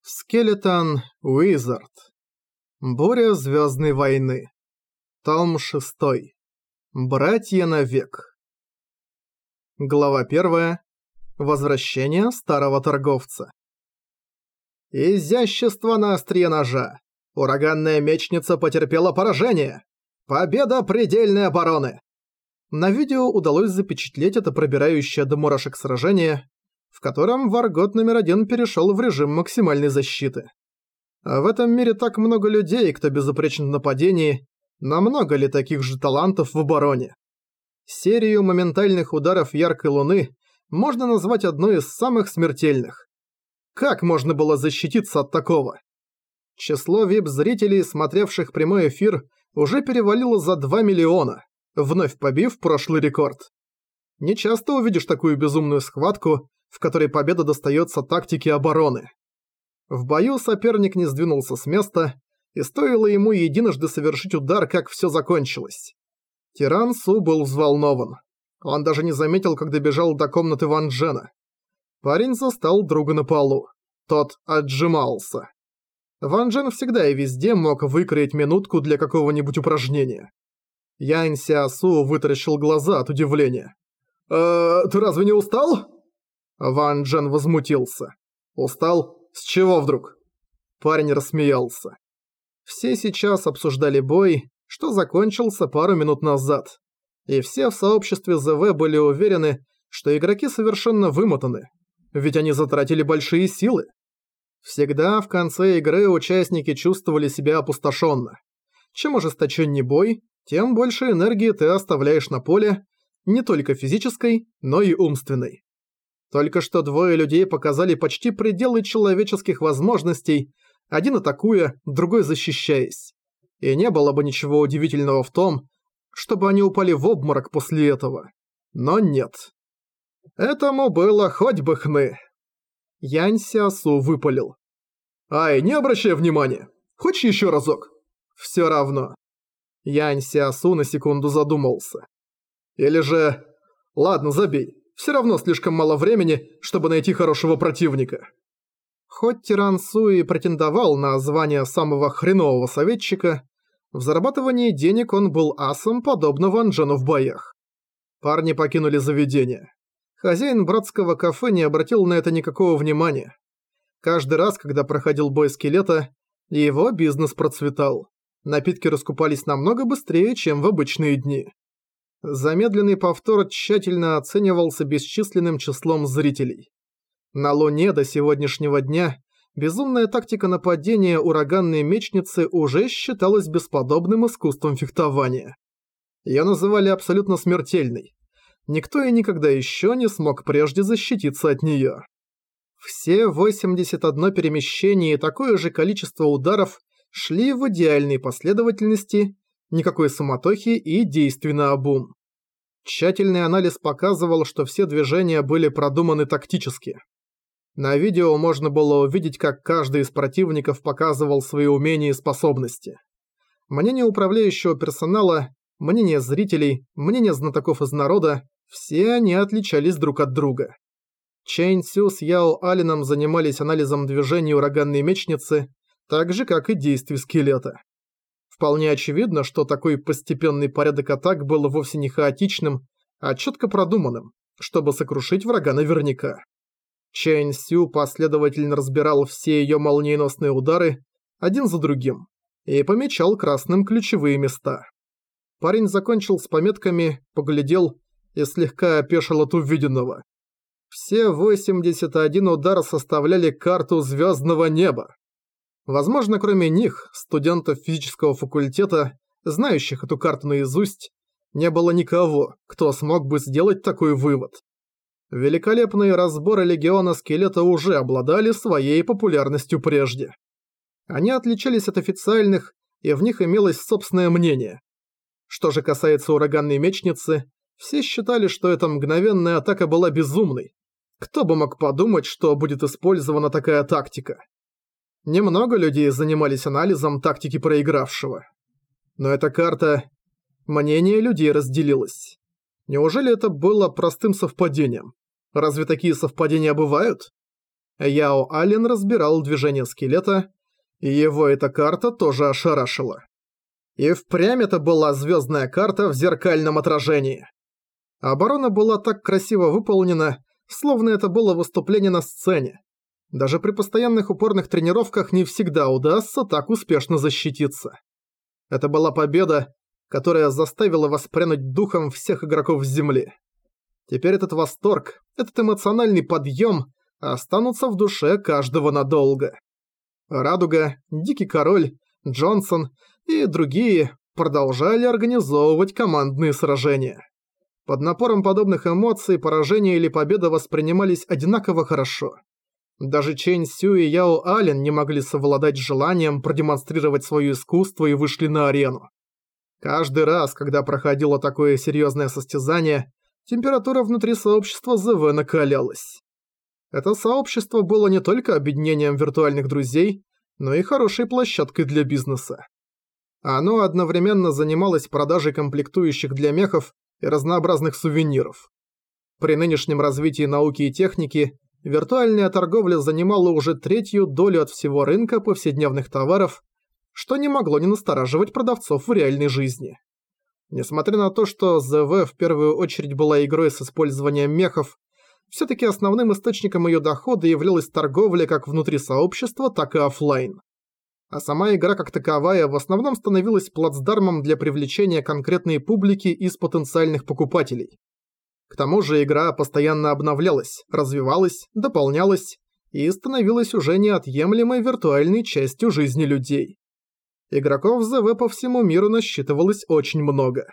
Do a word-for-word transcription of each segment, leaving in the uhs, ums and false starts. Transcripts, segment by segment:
Скелетон Уизард. Буря Звездной войны. Том шестой. Братья навек. Глава первая. Возвращение старого торговца. Изящество на острие ножа. Ураганная мечница потерпела поражение. Победа предельной обороны. На видео удалось запечатлеть это пробирающее до мурашек сражение, в котором Варгот номер один перешел в режим максимальной защиты. А в этом мире так много людей, кто безупречен в нападении, но много ли таких же талантов в обороне? Серию моментальных ударов яркой луны можно назвать одной из самых смертельных. Как можно было защититься от такого? Число ви ай пи-зрителей, смотревших прямой эфир, уже перевалило за два миллиона, вновь побив прошлый рекорд. Не часто увидишь такую безумную схватку, в которой победа достается тактике обороны. В бою соперник не сдвинулся с места, и стоило ему единожды совершить удар, как все закончилось. Тиран Су был взволнован. Он даже не заметил, как добежал до комнаты Ван Джена. Парень застал друга на полу. Тот отжимался. Ван Джен всегда и везде мог выкроить минутку для какого-нибудь упражнения. Янь Сяосу вытаращил глаза от удивления. «Э, ты разве не устал?» Ван Джен возмутился. «Устал? С чего вдруг?» Парень рассмеялся. Все сейчас обсуждали бой, что закончился пару минут назад. И все в сообществе зэ вэ были уверены, что игроки совершенно вымотаны, ведь они затратили большие силы. Всегда в конце игры участники чувствовали себя опустошенно. Чем ожесточеннее бой, тем больше энергии ты оставляешь на поле, не только физической, но и умственной. Только что двое людей показали почти пределы человеческих возможностей, один атакуя, другой защищаясь. И не было бы ничего удивительного в том, чтобы они упали в обморок после этого. Но нет. Этому было хоть бы хны. Янь Сяосу выпалил. «Ай, не обращай внимания! Хочешь еще разок?» «Все равно». Янь Сяосу на секунду задумался. «Или же... Ладно, забей. Все равно слишком мало времени, чтобы найти хорошего противника». Хоть Тиран Су и претендовал на звание самого хренового советчика, в зарабатывании денег он был асом, подобно Ван Джену в боях. Парни покинули заведение. Хозяин братского кафе не обратил на это никакого внимания. Каждый раз, когда проходил бой скелета, его бизнес процветал. Напитки раскупались намного быстрее, чем в обычные дни. Замедленный повтор тщательно оценивался бесчисленным числом зрителей. На Луне до сегодняшнего дня безумная тактика нападения ураганной мечницы уже считалась бесподобным искусством фехтования. Ее называли абсолютно смертельной. Никто и никогда еще не смог прежде защититься от нее. Все восемьдесят одно перемещение и такое же количество ударов шли в идеальной последовательности, никакой суматохи и действий наобум. Тщательный анализ показывал, что все движения были продуманы тактически. На видео можно было увидеть, как каждый из противников показывал свои умения и способности. Мнение управляющего персонала, мнение зрителей, мнение знатоков из народа – все они отличались друг от друга. Чэнь Цю с Яо Алином занимались анализом движений ураганной мечницы, так же, как и действий скелета. Вполне очевидно, что такой постепенный порядок атак был вовсе не хаотичным, а четко продуманным, чтобы сокрушить врага наверняка. Чэнь Сю последовательно разбирал все ее молниеносные удары, один за другим, и помечал красным ключевые места. Парень закончил с пометками, поглядел и слегка опешил от увиденного. Все восемьдесят один удар составляли карту звездного неба. Возможно, кроме них, студентов физического факультета, знающих эту карту наизусть, не было никого, кто смог бы сделать такой вывод. Великолепные разборы Легиона Скелета уже обладали своей популярностью прежде. Они отличались от официальных, и в них имелось собственное мнение. Что же касается ураганной мечницы, все считали, что эта мгновенная атака была безумной. Кто бы мог подумать, что будет использована такая тактика? Немного людей занимались анализом тактики проигравшего. Но эта карта... Мнение людей разделилось. Неужели это было простым совпадением? Разве такие совпадения бывают? Яо Ален разбирал движение скелета, и его эта карта тоже ошарашила. И впрямь это была звездная карта в зеркальном отражении. Оборона была так красиво выполнена, словно это было выступление на сцене. Даже при постоянных упорных тренировках не всегда удастся так успешно защититься. Это была победа, которая заставила воспрянуть духом всех игроков с Земли. Теперь этот восторг, этот эмоциональный подъем останутся в душе каждого надолго. Радуга, Дикий Король, Джонсон и другие продолжали организовывать командные сражения. Под напором подобных эмоций поражение или победа воспринимались одинаково хорошо. Даже Чэнь Сю и Яо Ален не могли совладать с желанием продемонстрировать свое искусство и вышли на арену. Каждый раз, когда проходило такое серьезное состязание, температура внутри сообщества ЗВ накалялась. Это сообщество было не только объединением виртуальных друзей, но и хорошей площадкой для бизнеса. Оно одновременно занималось продажей комплектующих для мехов и разнообразных сувениров. При нынешнем развитии науки и техники виртуальная торговля занимала уже третью долю от всего рынка повседневных товаров, что не могло не настораживать продавцов в реальной жизни. Несмотря на то, что ЗВ в первую очередь была игрой с использованием мехов, все-таки основным источником ее дохода являлась торговля как внутри сообщества, так и офлайн. А сама игра как таковая в основном становилась плацдармом для привлечения конкретной публики из потенциальных покупателей. К тому же игра постоянно обновлялась, развивалась, дополнялась и становилась уже неотъемлемой виртуальной частью жизни людей. Игроков ЗВ по всему миру насчитывалось очень много.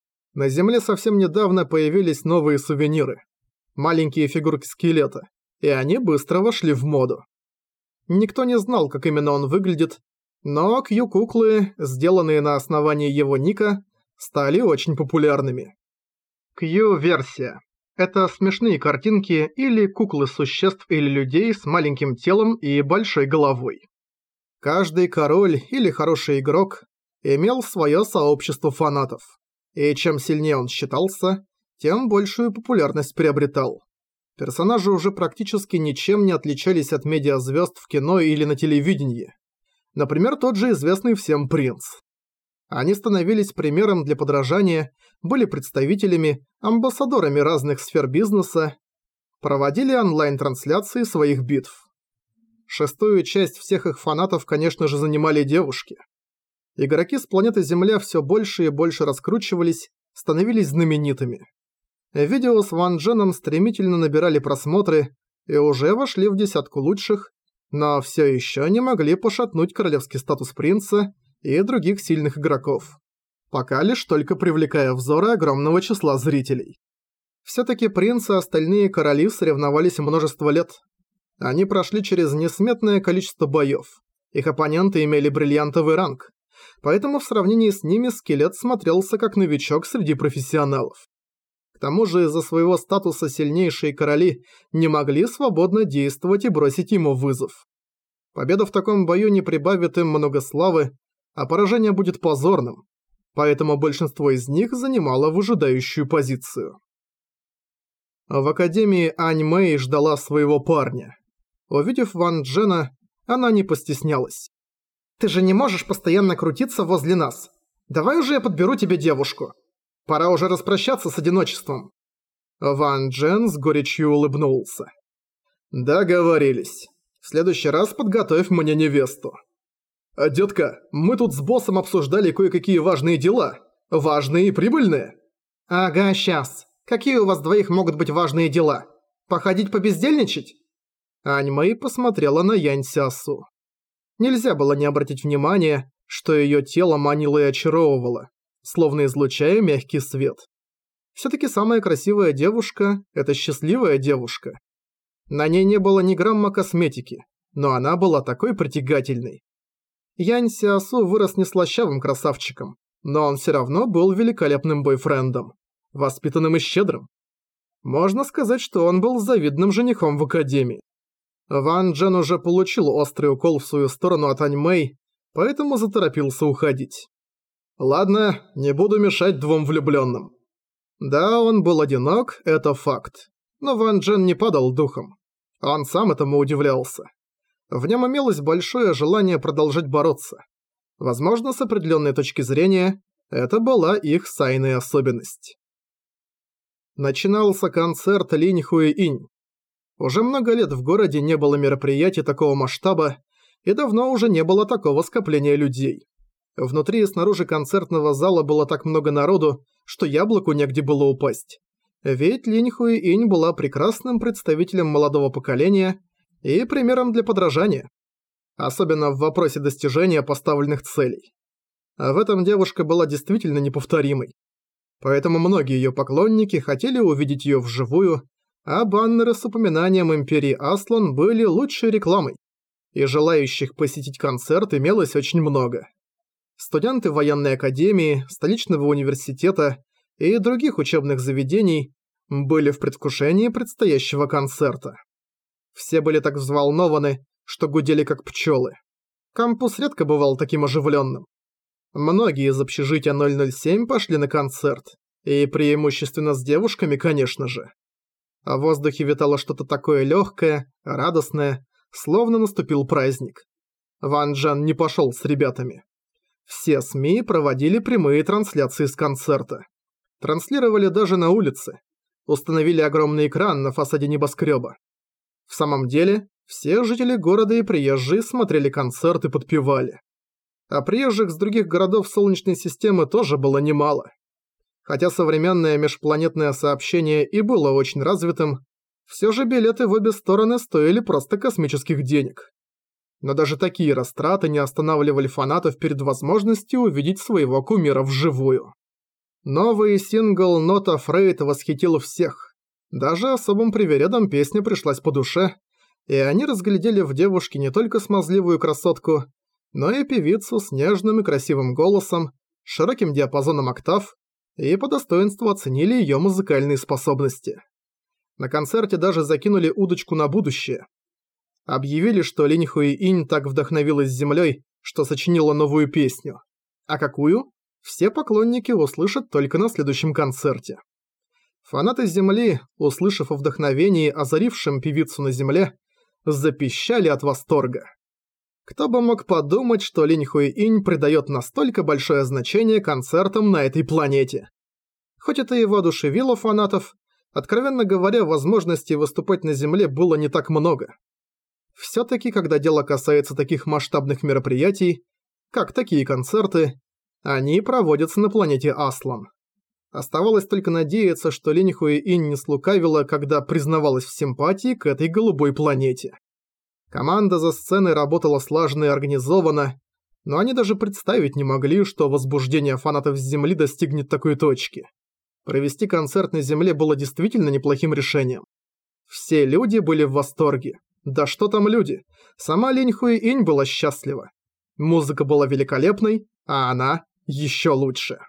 На Земле совсем недавно появились новые сувениры. Маленькие фигурки скелета, и они быстро вошли в моду. Никто не знал, как именно он выглядит, но Кью-куклы, сделанные на основании его ника, стали очень популярными. Кью-версия – это смешные картинки или куклы существ или людей с маленьким телом и большой головой. Каждый король или хороший игрок имел свое сообщество фанатов, и чем сильнее он считался, тем большую популярность приобретал. Персонажи уже практически ничем не отличались от медиазвезд в кино или на телевидении. Например, тот же известный всем принц. Они становились примером для подражания, были представителями, амбассадорами разных сфер бизнеса, проводили онлайн-трансляции своих битв. Шестую часть всех их фанатов, конечно же, занимали девушки. Игроки с планеты Земля все больше и больше раскручивались, становились знаменитыми. Видео с Ван Дженом стремительно набирали просмотры и уже вошли в десятку лучших, но все еще не могли пошатнуть королевский статус принца и других сильных игроков, пока лишь только привлекая взоры огромного числа зрителей. Все-таки принц и остальные короли соревновались множество лет. Они прошли через несметное количество боев, их оппоненты имели бриллиантовый ранг, поэтому в сравнении с ними скелет смотрелся как новичок среди профессионалов. К тому же из-за своего статуса сильнейшие короли не могли свободно действовать и бросить ему вызов. Победа в таком бою не прибавит им много славы, а поражение будет позорным, поэтому большинство из них занимало выжидающую позицию. В академии Ань Мэй ждала своего парня. Увидев Ван Джена, она не постеснялась. «Ты же не можешь постоянно крутиться возле нас. Давай уже я подберу тебе девушку. Пора уже распрощаться с одиночеством». Ван Джен с горечью улыбнулся. «Договорились. В следующий раз подготовь мне невесту». «Детка, мы тут с боссом обсуждали кое-какие важные дела. Важные и прибыльные». «Ага, сейчас. Какие у вас двоих могут быть важные дела? Походить побездельничать?» Ань Мэй посмотрела на Янь Сясу. Нельзя было не обратить внимания, что ее тело манило и очаровывало, словно излучая мягкий свет. Все-таки самая красивая девушка – это счастливая девушка. На ней не было ни грамма косметики, но она была такой притягательной. Янь Сясу вырос не слащавым красавчиком, но он все равно был великолепным бойфрендом, воспитанным и щедрым. Можно сказать, что он был завидным женихом в академии. Ван Джен уже получил острый укол в свою сторону от Ань Мэй, поэтому заторопился уходить. Ладно, не буду мешать двум влюбленным. Да, он был одинок, это факт. Но Ван Джен не падал духом. Он сам этому удивлялся. В нем имелось большое желание продолжать бороться. Возможно, с определенной точки зрения, это была их сайная особенность. Начинался концерт Линь Хуэ-инь. Уже много лет в городе не было мероприятий такого масштаба, и давно уже не было такого скопления людей. Внутри и снаружи концертного зала было так много народу, что яблоку негде было упасть. Ведь Линь Хуэ-инь была прекрасным представителем молодого поколения и примером для подражания. Особенно в вопросе достижения поставленных целей. А в этом девушка была действительно неповторимой. Поэтому многие ее поклонники хотели увидеть ее вживую, а баннеры с упоминанием Империи Аслан были лучшей рекламой. И желающих посетить концерт имелось очень много. Студенты военной академии, столичного университета и других учебных заведений были в предвкушении предстоящего концерта. Все были так взволнованы, что гудели как пчелы. Кампус редко бывал таким оживленным. Многие из общежития ноль ноль семь пошли на концерт, и преимущественно с девушками, конечно же. А в воздухе витало что-то такое легкое, радостное, словно наступил праздник. Ван Джен не пошел с ребятами. Все СМИ проводили прямые трансляции с концерта. Транслировали даже на улице. Установили огромный экран на фасаде небоскреба. В самом деле, все жители города и приезжие смотрели концерт и подпевали. А приезжих с других городов Солнечной системы тоже было немало. Хотя современное межпланетное сообщение и было очень развитым, все же билеты в обе стороны стоили просто космических денег. Но даже такие растраты не останавливали фанатов перед возможностью увидеть своего кумира вживую. Новый сингл «Not Afraid» восхитил всех. Даже особым привередам песня пришлась по душе, и они разглядели в девушке не только смазливую красотку, но и певицу с нежным и красивым голосом, широким диапазоном октав, и по достоинству оценили ее музыкальные способности. На концерте даже закинули удочку на будущее. Объявили, что Линь Хуэ-инь так вдохновилась землей, что сочинила новую песню. А какую? Все поклонники услышат только на следующем концерте. Фанаты Земли, услышав о вдохновении, озарившем певицу на Земле, запищали от восторга. Кто бы мог подумать, что Линь Хуэ-инь придает настолько большое значение концертам на этой планете. Хоть это и воодушевило фанатов, откровенно говоря, возможностей выступать на Земле было не так много. Всё-таки, когда дело касается таких масштабных мероприятий, как такие концерты, они проводятся на планете Аслан. Оставалось только надеяться, что Линь Хуэ-инь не слукавила, когда признавалась в симпатии к этой голубой планете. Команда за сценой работала слаженно и организованно, но они даже представить не могли, что возбуждение фанатов с Земли достигнет такой точки. Провести концерт на Земле было действительно неплохим решением. Все люди были в восторге. Да что там люди, сама Линь Хуэ-инь была счастлива. Музыка была великолепной, а она еще лучше.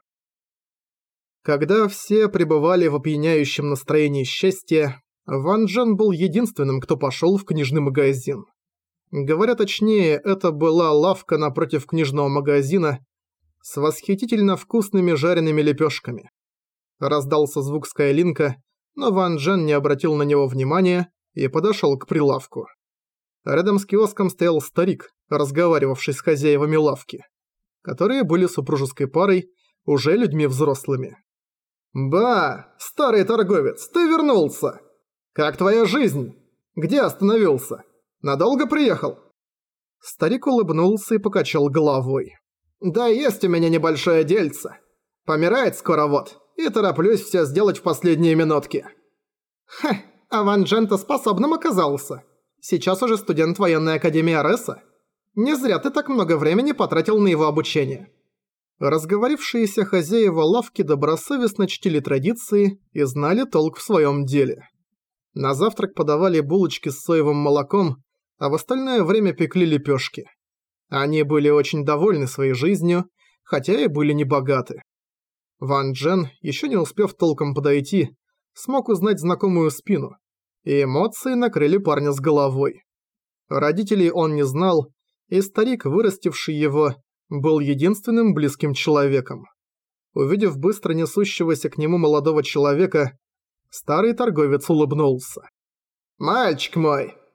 Когда все пребывали в опьяняющем настроении счастья, Ван Джен был единственным, кто пошел в книжный магазин. Говоря точнее, это была лавка напротив книжного магазина с восхитительно вкусными жареными лепешками. Раздался звук Скайлинка, но Ван Джен не обратил на него внимания и подошел к прилавку. Рядом с киоском стоял старик, разговаривавший с хозяевами лавки, которые были супружеской парой, уже людьми взрослыми. «Ба, старый торговец, ты вернулся! Как твоя жизнь? Где остановился? Надолго приехал?» Старик улыбнулся и покачал головой. «Да есть у меня небольшое дельце. Помирает скоро вот, и тороплюсь все сделать в последние минутки». «Ха, а Ван Джен-то способным оказался. Сейчас уже студент военной академии Ареса. Не зря ты так много времени потратил на его обучение». Разговорившиеся хозяева лавки добросовестно чтили традиции и знали толк в своем деле. На завтрак подавали булочки с соевым молоком, а в остальное время пекли лепешки. Они были очень довольны своей жизнью, хотя и были небогаты. Ван Джен, еще не успев толком подойти, смог узнать знакомую спину, и эмоции накрыли парня с головой. Родителей он не знал, и старик, вырастивший его, был единственным близким человеком. Увидев быстро несущегося к нему молодого человека, старый торговец улыбнулся. «Мальчик мой,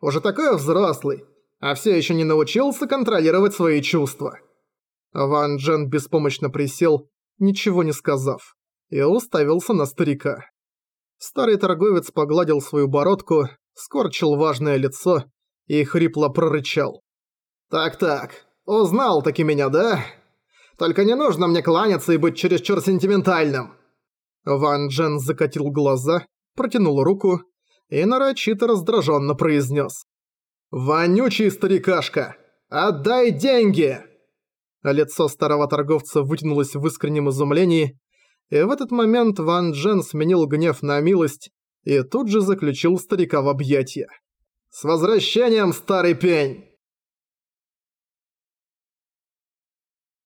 Уже такой взрослый, а все еще не научился контролировать свои чувства». Ван Джен беспомощно присел, ничего не сказав, и уставился на старика. Старый торговец погладил свою бородку, скорчил важное лицо и хрипло прорычал. «Так-так, узнал-таки меня, да? Только не нужно мне кланяться и быть чересчур сентиментальным». Ван Джен закатил глаза, протянул руку и нарочито раздраженно произнес: «Вонючий старикашка! Отдай деньги!» Лицо старого торговца вытянулось в искреннем изумлении, и в этот момент Ван Джен сменил гнев на милость и тут же заключил старика в объятия. «С возвращением, старый пень!»